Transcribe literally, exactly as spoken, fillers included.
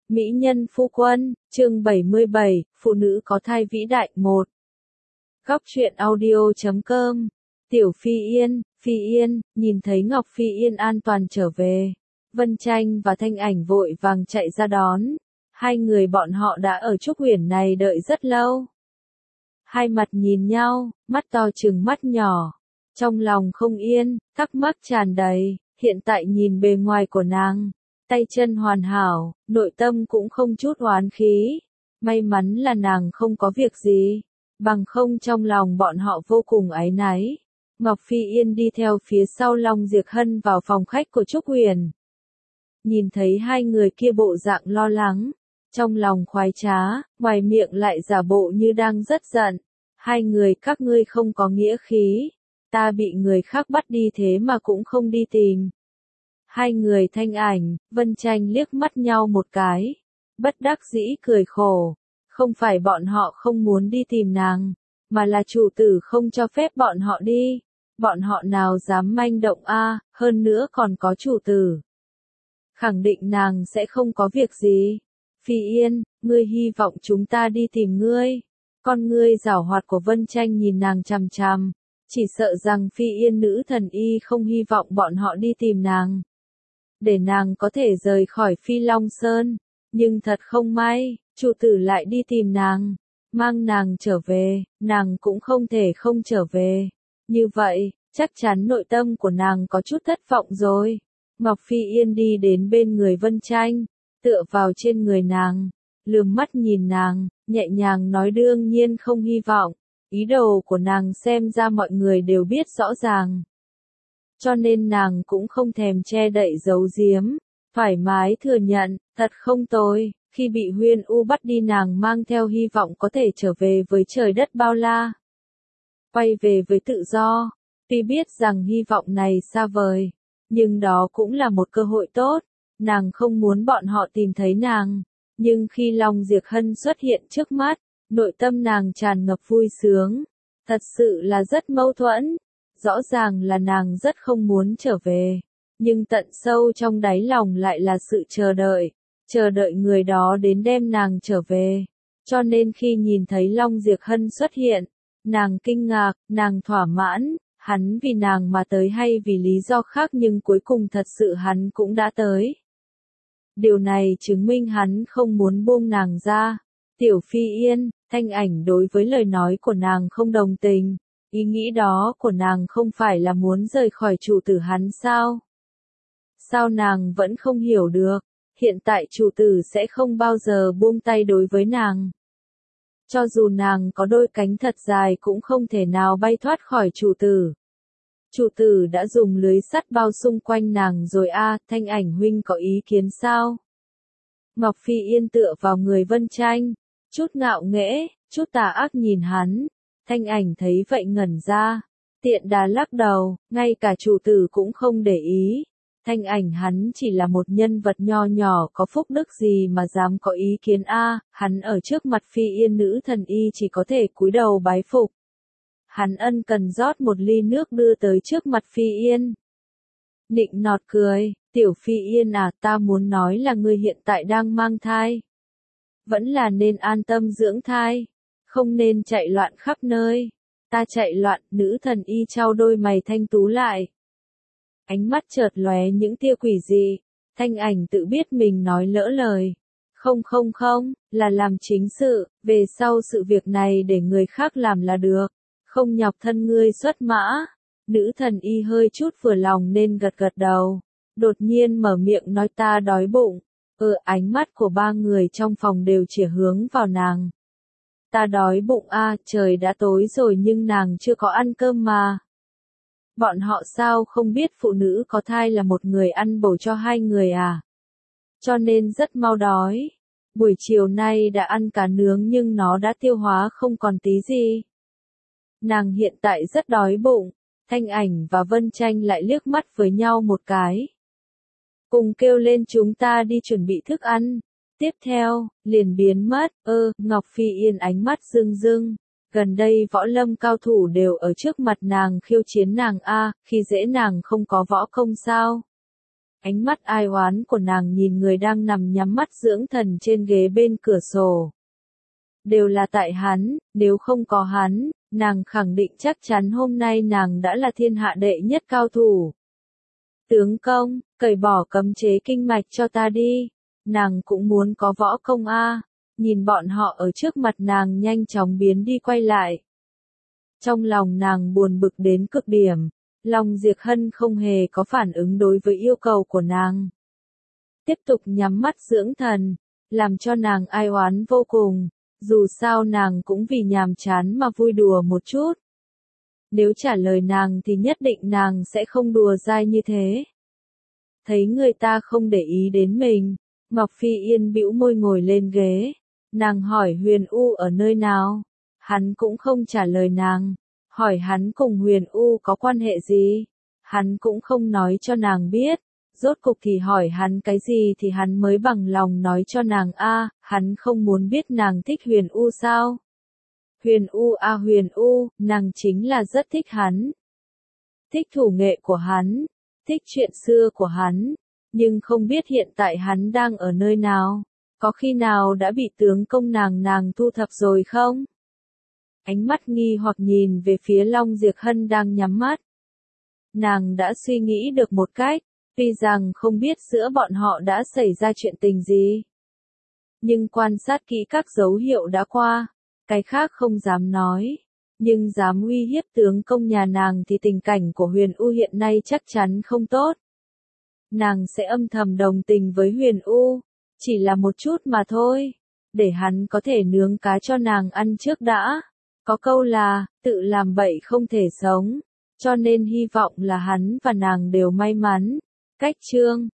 Mỹ nhân phu quân, chương bảy mươi bảy, phụ nữ có thai vĩ đại một. Góc truyện audio chấm com. Tiểu Phi Yên, Phi Yên, nhìn thấy Ngọc Phi Yên an toàn trở về. Vân Tranh và Thanh Ảnh vội vàng chạy ra đón. Hai người bọn họ đã ở Trúc Uyển này đợi rất lâu. Hai mặt nhìn nhau, mắt to trừng mắt nhỏ. Trong lòng không yên, thắc mắc tràn đầy, hiện tại nhìn bề ngoài của nàng. Tay chân hoàn hảo, nội tâm cũng không chút oán khí. May mắn là nàng không có việc gì, bằng không trong lòng bọn họ vô cùng áy náy. Ngọc Phi Yên đi theo phía sau Long Diệc Hân vào phòng khách của Trúc Uyển. Nhìn thấy hai người kia bộ dạng lo lắng, trong lòng khoái trá, ngoài miệng lại giả bộ như đang rất giận. Hai người các ngươi không có nghĩa khí, ta bị người khác bắt đi thế mà cũng không đi tìm. Hai người Thanh Ảnh, Vân Tranh liếc mắt nhau một cái, bất đắc dĩ cười khổ, không phải bọn họ không muốn đi tìm nàng, mà là chủ tử không cho phép bọn họ đi, bọn họ nào dám manh động a, hơn nữa còn có chủ tử. Khẳng định nàng sẽ không có việc gì. Phi Yên, ngươi hy vọng chúng ta đi tìm ngươi. Con ngươi giảo hoạt của Vân Tranh nhìn nàng chằm chằm, chỉ sợ rằng Phi Yên nữ thần y không hy vọng bọn họ đi tìm nàng, để nàng có thể rời khỏi Phi Long Sơn, nhưng thật không may, chủ tử lại đi tìm nàng, mang nàng trở về, nàng cũng không thể không trở về. Như vậy, chắc chắn nội tâm của nàng có chút thất vọng rồi. Ngọc Phi Yên đi đến bên người Vân Tranh, tựa vào trên người nàng, lườm mắt nhìn nàng, nhẹ nhàng nói đương nhiên không hy vọng, ý đồ của nàng xem ra mọi người đều biết rõ ràng. Cho nên nàng cũng không thèm che đậy giấu giếm, thoải mái thừa nhận, thật không tồi, khi bị Huyên U bắt đi nàng mang theo hy vọng có thể trở về với trời đất bao la. Quay về với tự do, tuy biết rằng hy vọng này xa vời, nhưng đó cũng là một cơ hội tốt, nàng không muốn bọn họ tìm thấy nàng, nhưng khi Long Diệc Hân xuất hiện trước mắt, nội tâm nàng tràn ngập vui sướng, thật sự là rất mâu thuẫn. Rõ ràng là nàng rất không muốn trở về, nhưng tận sâu trong đáy lòng lại là sự chờ đợi, chờ đợi người đó đến đem nàng trở về. Cho nên khi nhìn thấy Long Diệc Hân xuất hiện, nàng kinh ngạc, nàng thỏa mãn, hắn vì nàng mà tới hay vì lý do khác nhưng cuối cùng thật sự hắn cũng đã tới. Điều này chứng minh hắn không muốn buông nàng ra. Tiểu Phi Yên, Thanh Ảnh đối với lời nói của nàng không đồng tình. Ý nghĩ đó của nàng không phải là muốn rời khỏi chủ tử hắn sao? Sao nàng vẫn không hiểu được, hiện tại chủ tử sẽ không bao giờ buông tay đối với nàng. Cho dù nàng có đôi cánh thật dài cũng không thể nào bay thoát khỏi chủ tử. Chủ tử đã dùng lưới sắt bao xung quanh nàng rồi a, Thanh Ảnh huynh có ý kiến sao? Ngọc Phi Yên tựa vào người Vân Tranh, chút ngạo nghễ, chút tà ác nhìn hắn. Thanh Ảnh thấy vậy ngẩn ra, tiện đà lắc đầu, ngay cả chủ tử cũng không để ý. Thanh Ảnh hắn chỉ là một nhân vật nho nhỏ có phúc đức gì mà dám có ý kiến a, hắn ở trước mặt Phi Yên nữ thần y chỉ có thể cúi đầu bái phục. Hắn ân cần rót một ly nước đưa tới trước mặt Phi Yên. Nịnh nọt cười, Tiểu Phi Yên à, ta muốn nói là ngươi hiện tại đang mang thai. Vẫn là nên an tâm dưỡng thai. Không nên chạy loạn khắp nơi. Ta chạy loạn, nữ thần y trao đôi mày thanh tú lại. Ánh mắt chợt lóe những tia quỷ dị. Thanh Ảnh tự biết mình nói lỡ lời. Không không không, là làm chính sự, về sau sự việc này để người khác làm là được. Không nhọc thân ngươi xuất mã. Nữ thần y hơi chút vừa lòng nên gật gật đầu. Đột nhiên mở miệng nói ta đói bụng. Ừ, ánh mắt của ba người trong phòng đều chỉ hướng vào nàng. Ta đói bụng a, trời đã tối rồi nhưng nàng chưa có ăn cơm mà. Bọn họ sao không biết phụ nữ có thai là một người ăn bổ cho hai người à? Cho nên rất mau đói. Buổi chiều nay đã ăn cá nướng nhưng nó đã tiêu hóa không còn tí gì. Nàng hiện tại rất đói bụng. Thanh Ảnh và Vân Tranh lại liếc mắt với nhau một cái. Cùng kêu lên chúng ta đi chuẩn bị thức ăn. Tiếp theo, liền biến mất, ơ, Ngọc Phi Yên ánh mắt rưng rưng. Gần đây võ lâm cao thủ đều ở trước mặt nàng khiêu chiến nàng a, khi dễ nàng không có võ công sao. Ánh mắt ai oán của nàng nhìn người đang nằm nhắm mắt dưỡng thần trên ghế bên cửa sổ. Đều là tại hắn, nếu không có hắn, nàng khẳng định chắc chắn hôm nay nàng đã là thiên hạ đệ nhất cao thủ. Tướng công, cởi bỏ cấm chế kinh mạch cho ta đi. Nàng cũng muốn có võ công a. Nhìn bọn họ ở trước mặt nàng nhanh chóng biến đi quay lại. Trong lòng nàng buồn bực đến cực điểm. Long Diệp Hân không hề có phản ứng đối với yêu cầu của nàng. Tiếp tục nhắm mắt dưỡng thần, làm cho nàng ai oán vô cùng. Dù sao nàng cũng vì nhàm chán mà vui đùa một chút. Nếu trả lời nàng thì nhất định nàng sẽ không đùa dai như thế. Thấy người ta không để ý đến mình, Ngọc Phi Yên bĩu môi ngồi lên ghế. Nàng hỏi Huyền U ở nơi nào? Hắn cũng không trả lời nàng. Hỏi hắn cùng Huyền U có quan hệ gì? Hắn cũng không nói cho nàng biết. Rốt cục thì hỏi hắn cái gì thì hắn mới bằng lòng nói cho nàng a, hắn không muốn biết nàng thích Huyền U sao? Huyền U a Huyền U, nàng chính là rất thích hắn. Thích thủ nghệ của hắn, thích chuyện xưa của hắn, nhưng không biết hiện tại hắn đang ở nơi nào, có khi nào đã bị tướng công nàng nàng thu thập rồi không? Ánh mắt nghi hoặc nhìn về phía Long Diệp Hân đang nhắm mắt. Nàng đã suy nghĩ được một cách, tuy rằng không biết giữa bọn họ đã xảy ra chuyện tình gì. Nhưng quan sát kỹ các dấu hiệu đã qua, cái khác không dám nói. Nhưng dám uy hiếp tướng công nhà nàng thì tình cảnh của Huyền U hiện nay chắc chắn không tốt. Nàng sẽ âm thầm đồng tình với Huyền U, chỉ là một chút mà thôi, để hắn có thể nướng cá cho nàng ăn trước đã. Có câu là, tự làm bậy không thể sống, cho nên hy vọng là hắn và nàng đều may mắn. Cách chương